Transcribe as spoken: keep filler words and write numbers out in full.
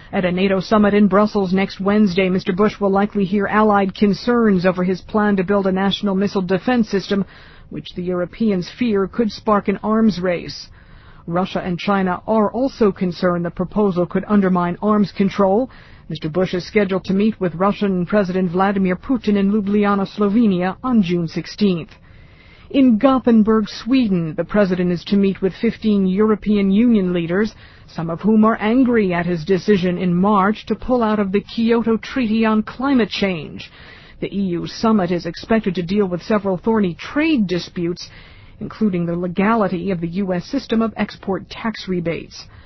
At a NATO summit in Brussels next Wednesday, Mister Bush will likely hear Allied concerns over his plan to build a national missile defense system, which the Europeans fear could spark an arms race. Russia and China are also concerned the proposal could undermine arms control. Mister Bush is scheduled to meet with Russian President Vladimir Putin in Ljubljana, Slovenia on June sixteenth. In Gothenburg, Sweden, the president is to meet with fifteen European Union leaders, some of whom are angry at his decision in March to pull out of the Kyoto Treaty on Climate Change. The E U summit is expected to deal with several thorny trade disputes, including the legality of the U S system of export tax rebates.